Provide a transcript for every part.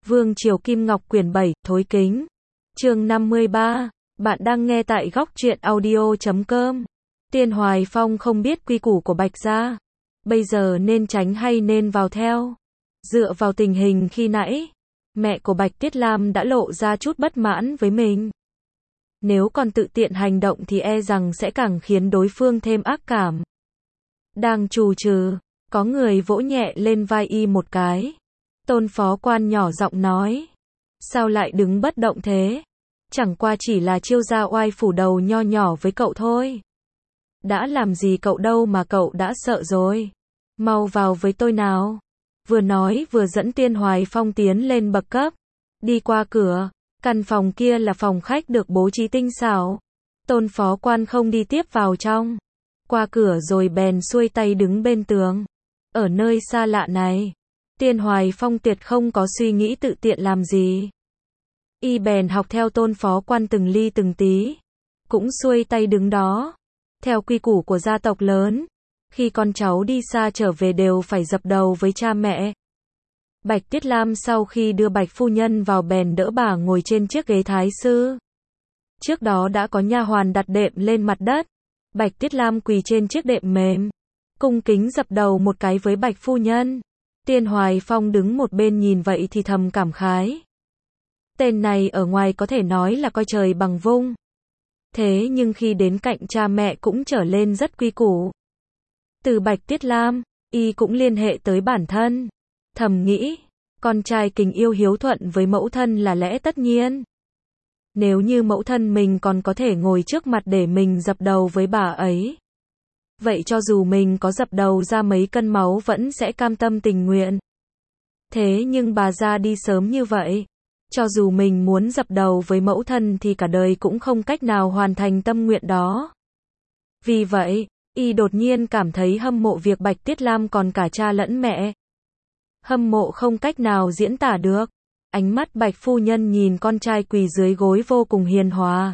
Vương Triều Kim Ngọc quyển 7, Thối Kính. Chương 53. Bạn đang nghe tại góc truyện audio.com. Tiên Hoài Phong không biết quy củ của Bạch gia. Bây giờ nên tránh hay nên vào theo? Dựa vào tình hình khi nãy, mẹ của Bạch Tiết Lam đã lộ ra chút bất mãn với mình. Nếu còn tự tiện hành động thì e rằng sẽ càng khiến đối phương thêm ác cảm. Đang trù trừ, có người vỗ nhẹ lên vai y một cái. Tôn phó quan nhỏ giọng nói. Sao lại đứng bất động thế? Chẳng qua chỉ là chiêu gia oai phủ đầu nho nhỏ với cậu thôi. Đã làm gì cậu đâu mà cậu đã sợ rồi. Mau vào với tôi nào. Vừa nói vừa dẫn Tiên Hoài Phong tiến lên bậc cấp. Đi qua cửa, căn phòng kia là phòng khách được bố trí tinh xảo. Tôn phó quan không đi tiếp vào trong. Qua cửa rồi bèn xuôi tay đứng bên tường. Ở nơi xa lạ này, Tiên Hoài Phong tuyệt không có suy nghĩ tự tiện làm gì. Y bèn học theo tôn phó quan từng ly từng tí. Cũng xuôi tay đứng đó. Theo quy củ của gia tộc lớn, khi con cháu đi xa trở về đều phải dập đầu với cha mẹ. Bạch Tiết Lam sau khi đưa Bạch phu nhân vào bèn đỡ bà ngồi trên chiếc ghế thái sư. Trước đó đã có nha hoàn đặt đệm lên mặt đất. Bạch Tiết Lam quỳ trên chiếc đệm mềm, cung kính dập đầu một cái với Bạch phu nhân. Tiên Hoài Phong đứng một bên nhìn vậy thì thầm cảm khái. Tên này ở ngoài có thể nói là coi trời bằng vung. Thế nhưng khi đến cạnh cha mẹ cũng trở lên rất quy củ. Từ Bạch Tiết Lam, y cũng liên hệ tới bản thân. Thầm nghĩ, con trai kính yêu hiếu thuận với mẫu thân là lẽ tất nhiên. Nếu như mẫu thân mình còn có thể ngồi trước mặt để mình dập đầu với bà ấy, vậy cho dù mình có dập đầu ra mấy cân máu vẫn sẽ cam tâm tình nguyện. Thế nhưng bà ra đi sớm như vậy, cho dù mình muốn dập đầu với mẫu thân thì cả đời cũng không cách nào hoàn thành tâm nguyện đó. Vì vậy, y đột nhiên cảm thấy hâm mộ việc Bạch Tiết Lam còn cả cha lẫn mẹ. Hâm mộ không cách nào diễn tả được. Ánh mắt Bạch phu nhân nhìn con trai quỳ dưới gối vô cùng hiền hòa.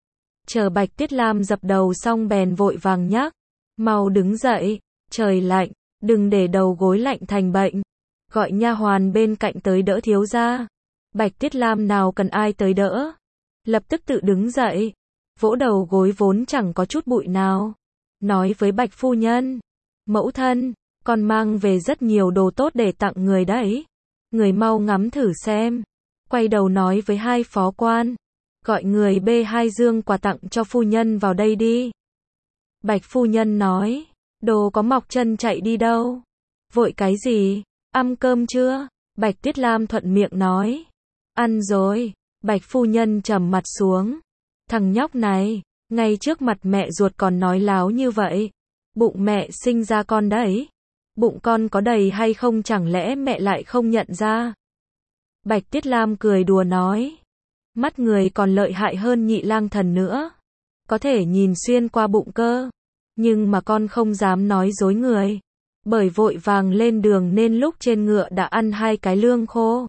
Chờ Bạch Tiết Lam dập đầu xong bèn vội vàng nhắc. Mau đứng dậy, trời lạnh, đừng để đầu gối lạnh thành bệnh. Gọi nha hoàn bên cạnh tới đỡ thiếu gia. Bạch Tiết Lam nào cần ai tới đỡ. Lập tức tự đứng dậy, vỗ đầu gối vốn chẳng có chút bụi nào. Nói với Bạch phu nhân. Mẫu thân, con mang về rất nhiều đồ tốt để tặng người đấy. Người mau ngắm thử xem. Quay đầu nói với hai phó quan. Gọi người bê 2 dương quà tặng cho phu nhân vào đây đi. Bạch phu nhân nói. Đồ có mọc chân chạy đi đâu. Vội cái gì, ăn cơm chưa? Bạch Tiết Lam thuận miệng nói. Ăn rồi. Bạch phu nhân trầm mặt xuống. Thằng nhóc này, ngay trước mặt mẹ ruột còn nói láo như vậy. Bụng mẹ sinh ra con đấy. Bụng con có đầy hay không chẳng lẽ mẹ lại không nhận ra? Bạch Tiết Lam cười đùa nói. Mắt người còn lợi hại hơn Nhị Lang Thần nữa. Có thể nhìn xuyên qua bụng cơ. Nhưng mà con không dám nói dối người. Bởi vội vàng lên đường nên lúc trên ngựa đã ăn 2 cái lương khô.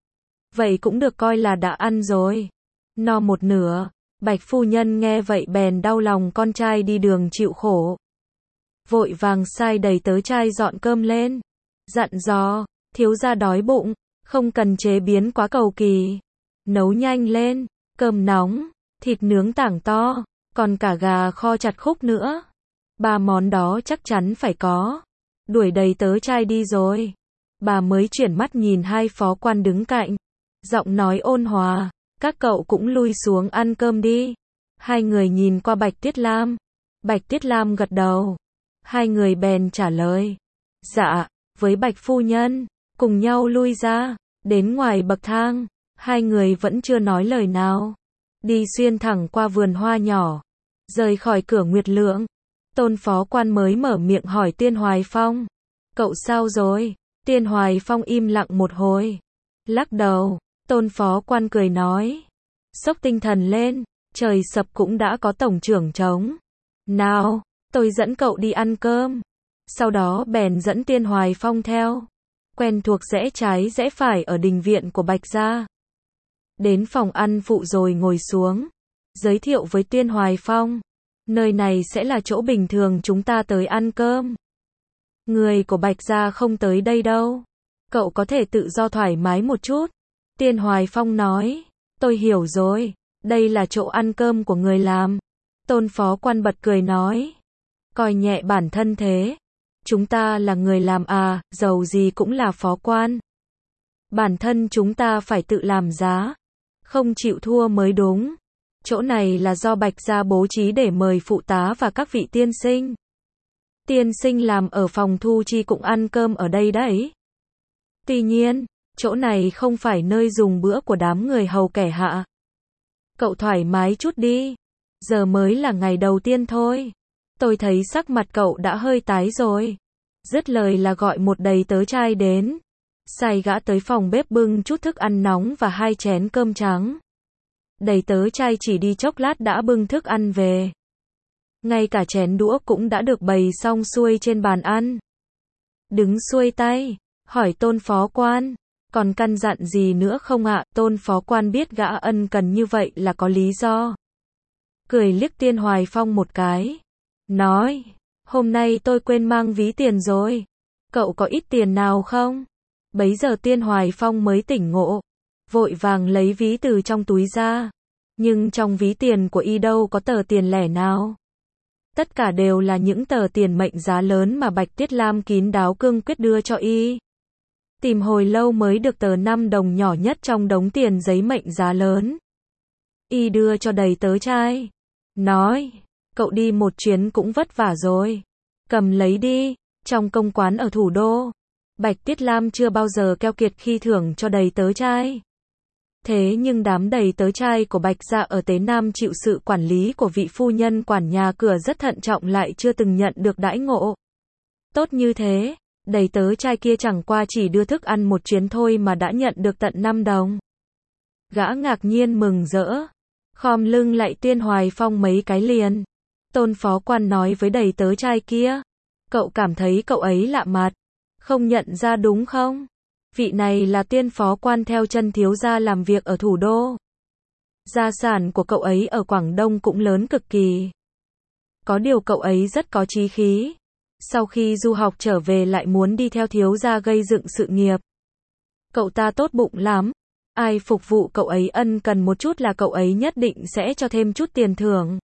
Vậy cũng được coi là đã ăn rồi. No một nửa. Bạch phu nhân nghe vậy bèn đau lòng con trai đi đường chịu khổ. Vội vàng sai đầy tớ trai dọn cơm lên. Dặn dò, thiếu gia đói bụng, không cần chế biến quá cầu kỳ. Nấu nhanh lên, cơm nóng, thịt nướng tảng to, còn cả gà kho chặt khúc nữa. 3 món đó chắc chắn phải có. Đuổi đầy tớ trai đi rồi. Bà mới chuyển mắt nhìn hai phó quan đứng cạnh. Giọng nói ôn hòa, các cậu cũng lui xuống ăn cơm đi. Hai người nhìn qua Bạch Tiết Lam. Bạch Tiết Lam gật đầu. Hai người bèn trả lời. Dạ, với Bạch phu nhân, cùng nhau lui ra. Đến ngoài bậc thang, hai người vẫn chưa nói lời nào. Đi xuyên thẳng qua vườn hoa nhỏ. Rời khỏi cửa Nguyệt Lượng. Tôn phó quan mới mở miệng hỏi Tiên Hoài Phong. Cậu sao rồi? Tiên Hoài Phong im lặng một hồi. Lắc đầu, tôn phó quan cười nói. Xốc tinh thần lên, trời sập cũng đã có tổng trưởng trống. Nào, tôi dẫn cậu đi ăn cơm. Sau đó bèn dẫn Tiên Hoài Phong theo. Quen thuộc rẽ trái rẽ phải ở đình viện của Bạch gia. Đến phòng ăn phụ rồi ngồi xuống. Giới thiệu với Tiên Hoài Phong. Nơi này sẽ là chỗ bình thường chúng ta tới ăn cơm. Người của Bạch gia không tới đây đâu. Cậu có thể tự do thoải mái một chút. Tiên Hoài Phong nói, tôi hiểu rồi, đây là chỗ ăn cơm của người làm. Tôn phó quan bật cười nói, coi nhẹ bản thân thế. Chúng ta là người làm à, dầu gì cũng là phó quan. Bản thân chúng ta phải tự làm giá, không chịu thua mới đúng. Chỗ này là do Bạch gia bố trí để mời phụ tá và các vị tiên sinh. Tiên sinh làm ở phòng thu chi cũng ăn cơm ở đây đấy. Tuy nhiên, chỗ này không phải nơi dùng bữa của đám người hầu kẻ hạ. Cậu thoải mái chút đi. Giờ mới là ngày đầu tiên thôi. Tôi thấy sắc mặt cậu đã hơi tái rồi. Dứt lời là gọi một đầy tớ trai đến. Sai gã tới phòng bếp bưng chút thức ăn nóng và 2 chén cơm trắng. Đầy tớ trai chỉ đi chốc lát đã bưng thức ăn về. Ngay cả chén đũa cũng đã được bày xong xuôi trên bàn ăn. Đứng xuôi tay, hỏi Tôn phó quan, còn căn dặn gì nữa không ạ? Tôn phó quan biết gã ân cần như vậy là có lý do. Cười liếc Tiên Hoài Phong một cái. Nói, hôm nay tôi quên mang ví tiền rồi. Cậu có ít tiền nào không? Bấy giờ Tiên Hoài Phong mới tỉnh ngộ. Vội vàng lấy ví từ trong túi ra. Nhưng trong ví tiền của y đâu có tờ tiền lẻ nào. Tất cả đều là những tờ tiền mệnh giá lớn mà Bạch Tiết Lam kín đáo cương quyết đưa cho y. Tìm hồi lâu mới được tờ 5 đồng nhỏ nhất trong đống tiền giấy mệnh giá lớn. Y đưa cho đầy tớ trai. Nói, cậu đi một chuyến cũng vất vả rồi. Cầm lấy đi, trong công quán ở thủ đô. Bạch Tiết Lam chưa bao giờ keo kiệt khi thưởng cho đầy tớ trai. Thế nhưng đám đầy tớ trai của Bạch gia ở Tế Nam chịu sự quản lý của vị phu nhân quản nhà cửa rất thận trọng lại chưa từng nhận được đãi ngộ tốt như thế. Đầy tớ trai kia chẳng qua chỉ đưa thức ăn một chuyến thôi mà đã nhận được tận 5 đồng. Gã ngạc nhiên mừng rỡ, khom lưng lạy Tiên Hoài Phong mấy cái liền. Tôn phó quan nói với đầy tớ trai kia, cậu cảm thấy cậu ấy lạ mặt, không nhận ra đúng không? Vị này là Tiên phó quan theo chân thiếu gia làm việc ở thủ đô. Gia sản của cậu ấy ở Quảng Đông cũng lớn cực kỳ. Có điều cậu ấy rất có chí khí. Sau khi du học trở về lại muốn đi theo thiếu gia gây dựng sự nghiệp. Cậu ta tốt bụng lắm. Ai phục vụ cậu ấy ân cần một chút là cậu ấy nhất định sẽ cho thêm chút tiền thưởng.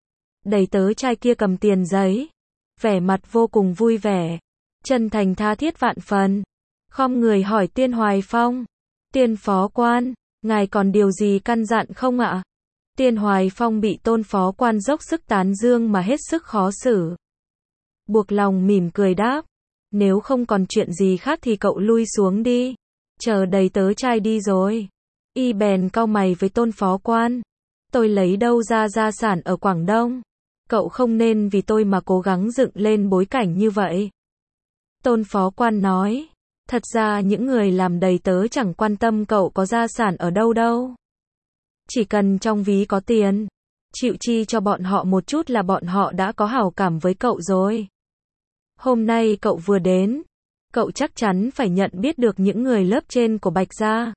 Đầy tớ trai kia cầm tiền giấy. Vẻ mặt vô cùng vui vẻ. Chân thành tha thiết vạn phần. Khom người hỏi Tiên Hoài Phong. Tiên phó quan, ngài còn điều gì căn dặn không ạ? Tiên Hoài Phong bị Tôn phó quan dốc sức tán dương mà hết sức khó xử. Buộc lòng mỉm cười đáp. Nếu không còn chuyện gì khác thì cậu lui xuống đi. Chờ đầy tớ trai đi rồi. Y bèn cau mày với Tôn phó quan. Tôi lấy đâu ra gia sản ở Quảng Đông? Cậu không nên vì tôi mà cố gắng dựng lên bối cảnh như vậy. Tôn phó quan nói. Thật ra những người làm đầy tớ chẳng quan tâm cậu có gia sản ở đâu đâu. Chỉ cần trong ví có tiền, chịu chi cho bọn họ một chút là bọn họ đã có hảo cảm với cậu rồi. Hôm nay cậu vừa đến, cậu chắc chắn phải nhận biết được những người lớp trên của Bạch gia.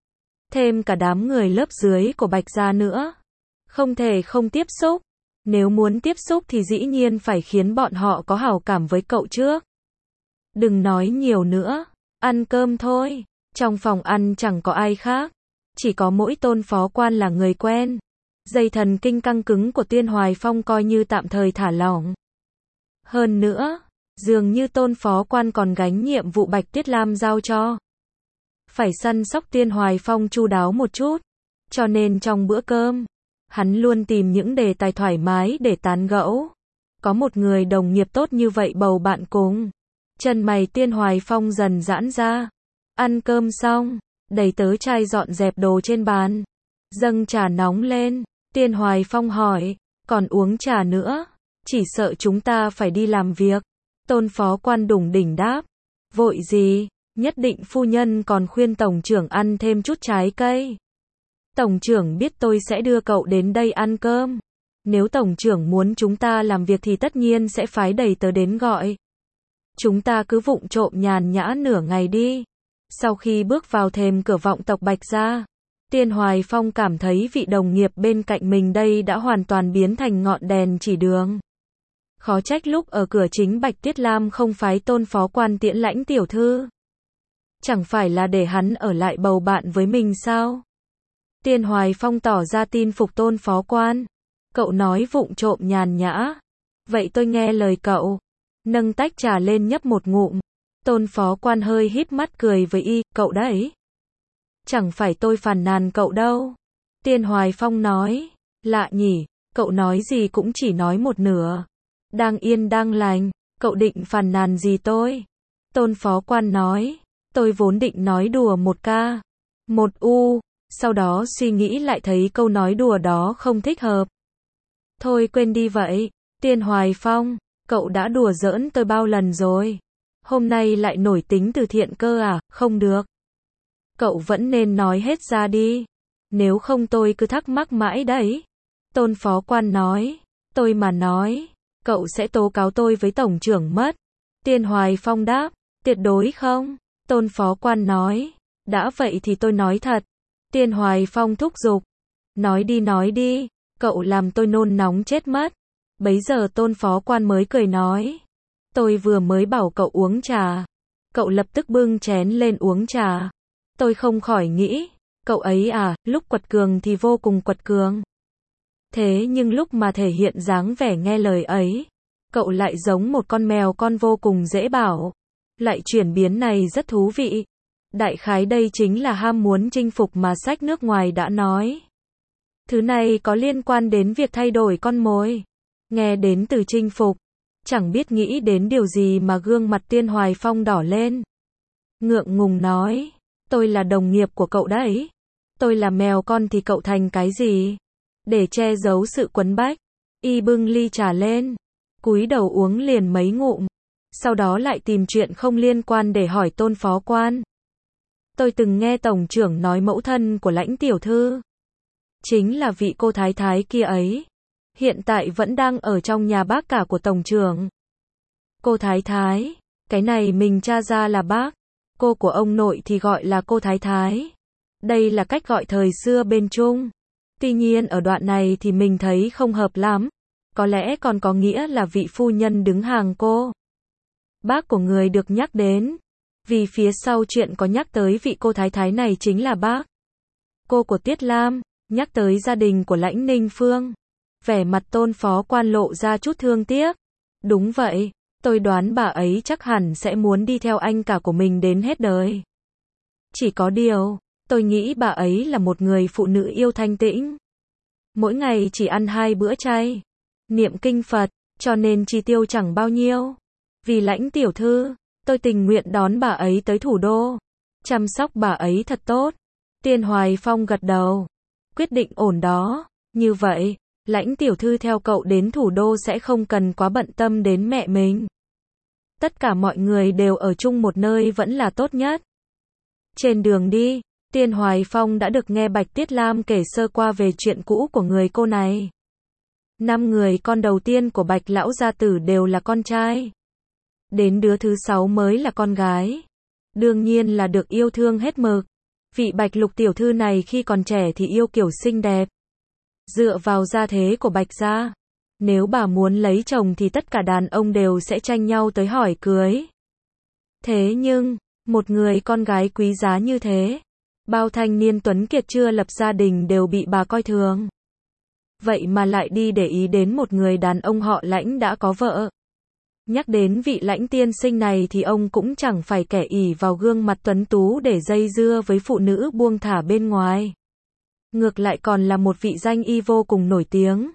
Thêm cả đám người lớp dưới của Bạch gia nữa. Không thể không tiếp xúc. Nếu muốn tiếp xúc thì dĩ nhiên phải khiến bọn họ có hảo cảm với cậu trước. Đừng nói nhiều nữa. Ăn cơm thôi. Trong phòng ăn chẳng có ai khác. Chỉ có mỗi Tôn phó quan là người quen. Dây thần kinh căng cứng của Tiên Hoài Phong coi như tạm thời thả lỏng. Hơn nữa, dường như Tôn phó quan còn gánh nhiệm vụ Bạch Tiết Lam giao cho. Phải săn sóc Tiên Hoài Phong chu đáo một chút. Cho nên trong bữa cơm, hắn luôn tìm những đề tài thoải mái để tán gẫu. Có một người đồng nghiệp tốt như vậy bầu bạn cùng. Chân mày Tiên Hoài Phong dần giãn ra. Ăn cơm xong, đầy tớ trai dọn dẹp đồ trên bàn. Dâng trà nóng lên. Tiên Hoài Phong hỏi, còn uống trà nữa? Chỉ sợ chúng ta phải đi làm việc. Tôn phó quan đủng đỉnh đáp. Vội gì, nhất định phu nhân còn khuyên tổng trưởng ăn thêm chút trái cây. Tổng trưởng biết tôi sẽ đưa cậu đến đây ăn cơm. Nếu tổng trưởng muốn chúng ta làm việc thì tất nhiên sẽ phái đầy tớ đến gọi. Chúng ta cứ vụng trộm nhàn nhã nửa ngày đi. Sau khi bước vào thềm cửa vọng tộc Bạch gia, Tiên Hoài Phong cảm thấy vị đồng nghiệp bên cạnh mình đây đã hoàn toàn biến thành ngọn đèn chỉ đường. Khó trách lúc ở cửa chính Bạch Tiết Lam không phái Tôn phó quan tiễn lãnh tiểu thư. Chẳng phải là để hắn ở lại bầu bạn với mình sao? Tiên Hoài Phong tỏ ra tin phục Tôn phó quan. Cậu nói vụng trộm nhàn nhã. Vậy tôi nghe lời cậu. Nâng tách trà lên nhấp một ngụm. Tôn phó quan hơi híp mắt cười với y, cậu đấy. Chẳng phải tôi phàn nàn cậu đâu. Tiên Hoài Phong nói, lạ nhỉ, cậu nói gì cũng chỉ nói một nửa. Đang yên đang lành, cậu định phàn nàn gì tôi? Tôn phó quan nói, tôi vốn định nói đùa một ca. Một u, sau đó suy nghĩ lại thấy câu nói đùa đó không thích hợp. Thôi quên đi vậy. Tiên Hoài Phong, cậu đã đùa giỡn tôi bao lần rồi. Hôm nay lại nổi tính từ thiện cơ à, không được. Cậu vẫn nên nói hết ra đi. Nếu không tôi cứ thắc mắc mãi đấy. Tôn phó quan nói, tôi mà nói, cậu sẽ tố cáo tôi với tổng trưởng mất. Tiên Hoài Phong đáp, tuyệt đối không. Tôn phó quan nói, đã vậy thì tôi nói thật. Tiên Hoài Phong thúc giục, nói đi, cậu làm tôi nôn nóng chết mất. Bấy giờ Tôn phó quan mới cười nói, tôi vừa mới bảo cậu uống trà. Cậu lập tức bưng chén lên uống trà. Tôi không khỏi nghĩ, cậu ấy à, lúc quật cường thì vô cùng quật cường. Thế nhưng lúc mà thể hiện dáng vẻ nghe lời ấy, cậu lại giống một con mèo con vô cùng dễ bảo. Lại chuyển biến này rất thú vị. Đại khái đây chính là ham muốn chinh phục mà sách nước ngoài đã nói. Thứ này có liên quan đến việc thay đổi con mồi. Nghe đến từ chinh phục, chẳng biết nghĩ đến điều gì mà gương mặt Tiên Hoài Phong đỏ lên. Ngượng ngùng nói, tôi là đồng nghiệp của cậu đấy. Tôi là mèo con thì cậu thành cái gì? Để che giấu sự quấn bách, y bưng ly trà lên, cúi đầu uống liền mấy ngụm. Sau đó lại tìm chuyện không liên quan để hỏi Tôn phó quan. Tôi từng nghe tổng trưởng nói mẫu thân của Lãnh tiểu thư chính là vị cô thái thái kia ấy. Hiện tại vẫn đang ở trong nhà bác cả của tổng trưởng. Cô thái thái, cái này mình tra ra là bác. Cô của ông nội thì gọi là cô thái thái. Đây là cách gọi thời xưa bên Trung. Tuy nhiên ở đoạn này thì mình thấy không hợp lắm. Có lẽ còn có nghĩa là vị phu nhân đứng hàng cô. Bác của người được nhắc đến. Vì phía sau chuyện có nhắc tới vị cô thái thái này chính là bác. Cô của Tiết Lam, nhắc tới gia đình của Lãnh Ninh Phương. Vẻ mặt Tôn phó quan lộ ra chút thương tiếc. Đúng vậy, tôi đoán bà ấy chắc hẳn sẽ muốn đi theo anh cả của mình đến hết đời. Chỉ có điều, tôi nghĩ bà ấy là một người phụ nữ yêu thanh tĩnh. Mỗi ngày chỉ ăn 2 bữa chay, niệm kinh Phật, cho nên chi tiêu chẳng bao nhiêu. Vì Lãnh tiểu thư, tôi tình nguyện đón bà ấy tới thủ đô, chăm sóc bà ấy thật tốt. Tiên Hoài Phong gật đầu, quyết định ổn đó. Như vậy, Lãnh tiểu thư theo cậu đến thủ đô sẽ không cần quá bận tâm đến mẹ mình. Tất cả mọi người đều ở chung một nơi vẫn là tốt nhất. Trên đường đi, Tiên Hoài Phong đã được nghe Bạch Tiết Lam kể sơ qua về chuyện cũ của người cô này. 5 người con đầu tiên của Bạch lão gia tử đều là con trai. Đến đứa thứ 6 mới là con gái. Đương nhiên là được yêu thương hết mực. Vị Bạch Lục tiểu thư này khi còn trẻ thì yêu kiểu xinh đẹp. Dựa vào gia thế của Bạch gia, nếu bà muốn lấy chồng thì tất cả đàn ông đều sẽ tranh nhau tới hỏi cưới. Thế nhưng, một người con gái quý giá như thế, bao thanh niên tuấn kiệt chưa lập gia đình đều bị bà coi thường. Vậy mà lại đi để ý đến một người đàn ông họ Lãnh đã có vợ. Nhắc đến vị Lãnh tiên sinh này thì ông cũng chẳng phải kẻ ỷ vào gương mặt tuấn tú để dây dưa với phụ nữ buông thả bên ngoài. Ngược lại còn là một vị danh y vô cùng nổi tiếng.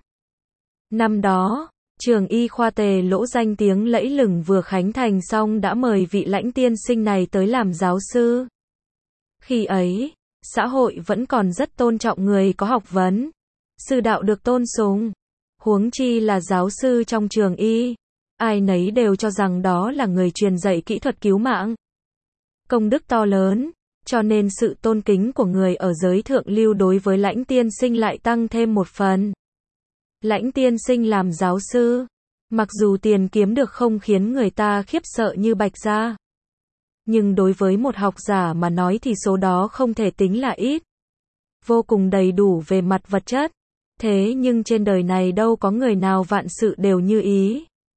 Năm đó, trường y khoa Tề Lỗ danh tiếng lẫy lừng vừa khánh thành xong đã mời vị Lãnh tiên sinh này tới làm giáo sư. Khi ấy, xã hội vẫn còn rất tôn trọng người có học vấn, sư đạo được tôn sùng. Huống chi là giáo sư trong trường y, ai nấy đều cho rằng đó là người truyền dạy kỹ thuật cứu mạng. Công đức to lớn, cho nên sự tôn kính của người ở giới thượng lưu đối với Lãnh tiên sinh lại tăng thêm một phần. Lãnh tiên sinh làm giáo sư, mặc dù tiền kiếm được không khiến người ta khiếp sợ như Bạch gia, nhưng đối với một học giả mà nói thì số đó không thể tính là ít. Vô cùng đầy đủ về mặt vật chất. Thế nhưng trên đời này đâu có người nào vạn sự đều như ý.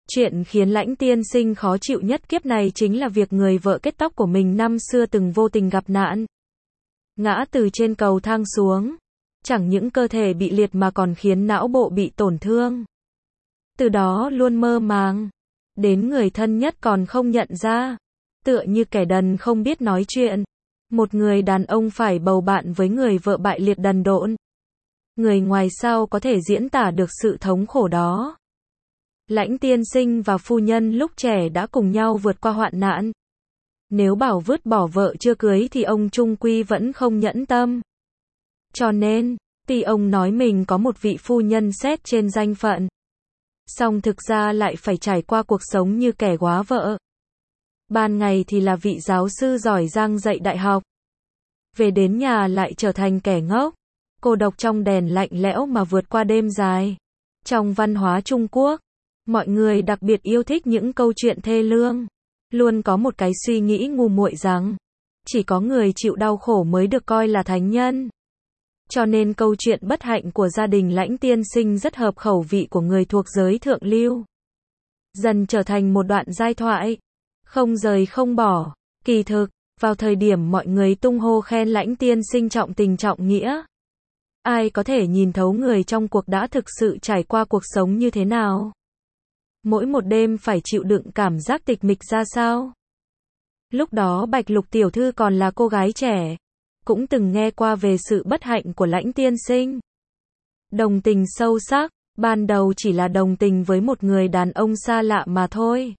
Chuyện khiến Lãnh tiên sinh khó chịu nhất kiếp này chính là việc người vợ kết tóc của mình năm xưa từng vô tình gặp nạn. Ngã từ trên cầu thang xuống. Chẳng những cơ thể bị liệt mà còn khiến não bộ bị tổn thương. Từ đó luôn mơ màng. Đến người thân nhất còn không nhận ra. Tựa như kẻ đần không biết nói chuyện. Một người đàn ông phải bầu bạn với người vợ bại liệt đần độn. Người ngoài sao có thể diễn tả được sự thống khổ đó. Lãnh tiên sinh và phu nhân lúc trẻ đã cùng nhau vượt qua hoạn nạn. Nếu bảo vứt bỏ vợ chưa cưới thì ông chung quy vẫn không nhẫn tâm. Cho nên, tuy ông nói mình có một vị phu nhân xét trên danh phận, song thực ra lại phải trải qua cuộc sống như kẻ góa vợ. Ban ngày thì là vị giáo sư giỏi giang dạy đại học. Về đến nhà lại trở thành kẻ ngốc, cô độc trong đèn lạnh lẽo mà vượt qua đêm dài. Trong văn hóa Trung Quốc, mọi người đặc biệt yêu thích những câu chuyện thê lương. Luôn có một cái suy nghĩ ngu muội rằng, chỉ có người chịu đau khổ mới được coi là thánh nhân. Cho nên câu chuyện bất hạnh của gia đình Lãnh tiên sinh rất hợp khẩu vị của người thuộc giới thượng lưu. Dần trở thành một đoạn giai thoại, không rời không bỏ. Kỳ thực, vào thời điểm mọi người tung hô khen Lãnh tiên sinh trọng tình trọng nghĩa, ai có thể nhìn thấu người trong cuộc đã thực sự trải qua cuộc sống như thế nào? Mỗi một đêm phải chịu đựng cảm giác tịch mịch ra sao? Lúc đó Bạch Lục tiểu thư còn là cô gái trẻ, cũng từng nghe qua về sự bất hạnh của Lãnh tiên sinh. Đồng tình sâu sắc, ban đầu chỉ là đồng tình với một người đàn ông xa lạ mà thôi.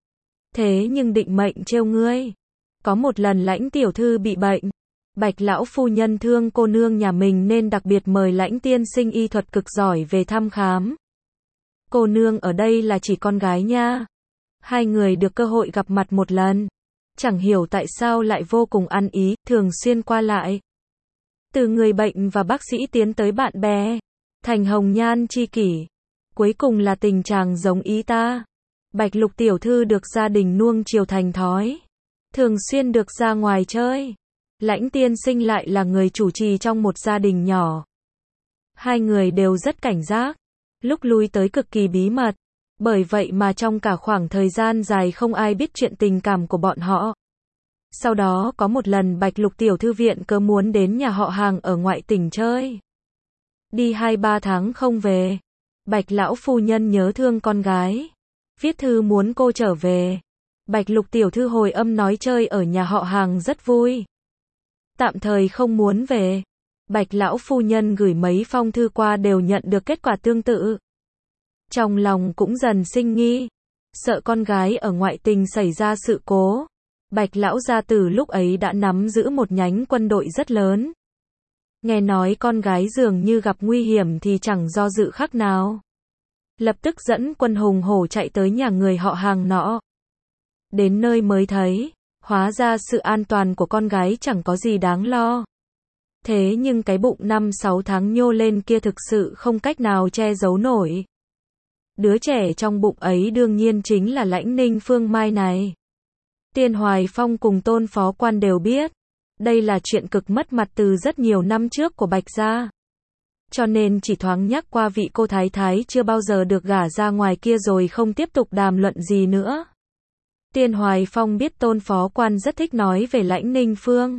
Thế nhưng định mệnh trêu ngươi. Có một lần Lãnh tiểu thư bị bệnh, Bạch lão phu nhân thương cô nương nhà mình nên đặc biệt mời Lãnh tiên sinh y thuật cực giỏi về thăm khám. Cô nương ở đây là chỉ con gái nha. Hai người được cơ hội gặp mặt một lần. Chẳng hiểu tại sao lại vô cùng ăn ý, thường xuyên qua lại. Từ người bệnh và bác sĩ tiến tới bạn bè, thành hồng nhan chi kỷ. Cuối cùng là tình chàng giống ý ta. Bạch Lục tiểu thư được gia đình nuông chiều thành thói. Thường xuyên được ra ngoài chơi. Lãnh tiên sinh lại là người chủ trì trong một gia đình nhỏ. Hai người đều rất cảnh giác. Lúc lui tới cực kỳ bí mật. Bởi vậy mà trong cả khoảng thời gian dài không ai biết chuyện tình cảm của bọn họ. Sau đó có một lần Bạch Lục tiểu thư viện cớ muốn đến nhà họ hàng ở ngoại tỉnh chơi. Đi 2-3 tháng không về. Bạch lão phu nhân nhớ thương con gái. Viết thư muốn cô trở về. Bạch Lục tiểu thư hồi âm nói chơi ở nhà họ hàng rất vui. Tạm thời không muốn về. Bạch lão phu nhân gửi mấy phong thư qua đều nhận được kết quả tương tự. Trong lòng cũng dần sinh nghi, sợ con gái ở ngoại tình xảy ra sự cố. Bạch lão gia tử lúc ấy đã nắm giữ một nhánh quân đội rất lớn. Nghe nói con gái dường như gặp nguy hiểm thì chẳng do dự khắc nào. Lập tức dẫn quân hùng hổ chạy tới nhà người họ hàng nọ. Đến nơi mới thấy, hóa ra sự an toàn của con gái chẳng có gì đáng lo. Thế nhưng cái bụng 5-6 tháng nhô lên kia thực sự không cách nào che giấu nổi. Đứa trẻ trong bụng ấy đương nhiên chính là Lãnh Ninh Phương Mai này. Tiên Hoài Phong cùng Tôn Phó Quan đều biết. Đây là chuyện cực mất mặt từ rất nhiều năm trước của Bạch gia. Cho nên chỉ thoáng nhắc qua vị cô thái thái chưa bao giờ được gả ra ngoài kia rồi không tiếp tục đàm luận gì nữa. Tiên Hoài Phong biết Tôn Phó Quan rất thích nói về Lãnh Ninh Phương.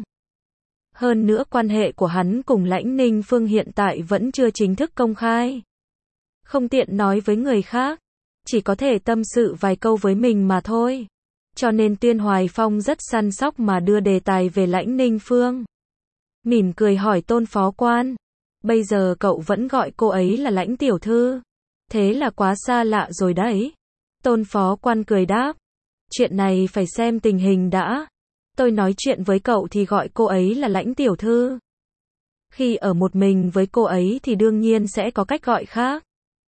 Hơn nữa quan hệ của hắn cùng Lãnh Ninh Phương hiện tại vẫn chưa chính thức công khai. Không tiện nói với người khác, chỉ có thể tâm sự vài câu với mình mà thôi. Cho nên Tiên Hoài Phong rất săn sóc mà đưa đề tài về Lãnh Ninh Phương. Mỉm cười hỏi Tôn Phó Quan, bây giờ cậu vẫn gọi cô ấy là Lãnh tiểu thư. Thế là quá xa lạ rồi đấy. Tôn Phó Quan cười đáp, chuyện này phải xem tình hình đã. Tôi nói chuyện với cậu thì gọi cô ấy là Lãnh tiểu thư. Khi ở một mình với cô ấy thì đương nhiên sẽ có cách gọi khác.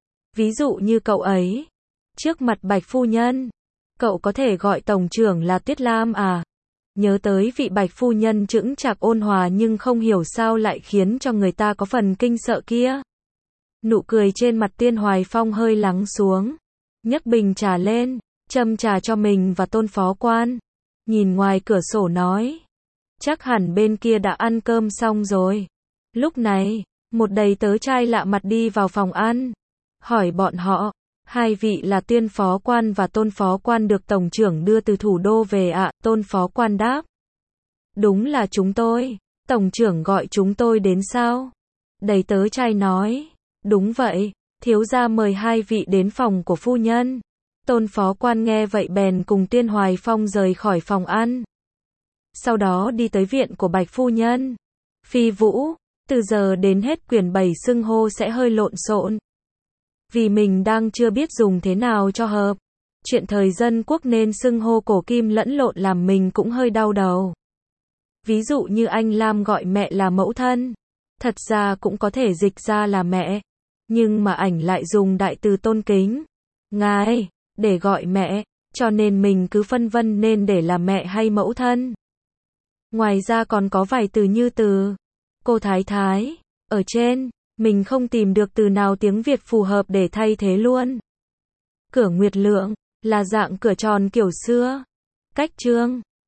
Ví dụ như cậu ấy, trước mặt Bạch phu nhân, cậu có thể gọi tổng trưởng là Tuyết Lam à. Nhớ tới vị Bạch phu nhân chững chạc ôn hòa nhưng không hiểu sao lại khiến cho người ta có phần kinh sợ kia. Nụ cười trên mặt Tiên Hoài Phong hơi lắng xuống, nhấc bình trà lên, châm trà cho mình và Tôn Phó Quan. Nhìn ngoài cửa sổ nói, chắc hẳn bên kia đã ăn cơm xong rồi. Lúc này, một đầy tớ trai lạ mặt đi vào phòng ăn, hỏi bọn họ, Hai vị là Tuyên phó quan và Tôn phó quan được tổng trưởng đưa từ thủ đô về ạ, Tôn phó quan đáp. Đúng là chúng tôi, tổng trưởng gọi chúng tôi đến sao? Đầy tớ trai nói. Đúng vậy, thiếu gia mời hai vị đến phòng của phu nhân. Tôn phó quan nghe vậy bèn cùng Tuyên Hoài Phong rời khỏi phòng ăn. Sau đó đi tới viện của Bạch phu nhân. Phi Vũ, từ giờ đến hết quyển 7 xưng hô sẽ hơi lộn xộn. Vì mình đang chưa biết dùng thế nào cho hợp. Chuyện thời dân quốc nên xưng hô cổ kim lẫn lộn làm mình cũng hơi đau đầu. Ví dụ như anh Lam gọi mẹ là mẫu thân. Thật ra cũng có thể dịch ra là mẹ. Nhưng mà ảnh lại dùng đại từ tôn kính. Ngài, để gọi mẹ, cho nên mình cứ phân vân nên để là mẹ hay mẫu thân. Ngoài ra còn có vài từ như từ cô thái thái. Ở trên, mình không tìm được từ nào tiếng Việt phù hợp để thay thế luôn. Cửa nguyệt lượng, là dạng cửa tròn kiểu xưa. Cách trương,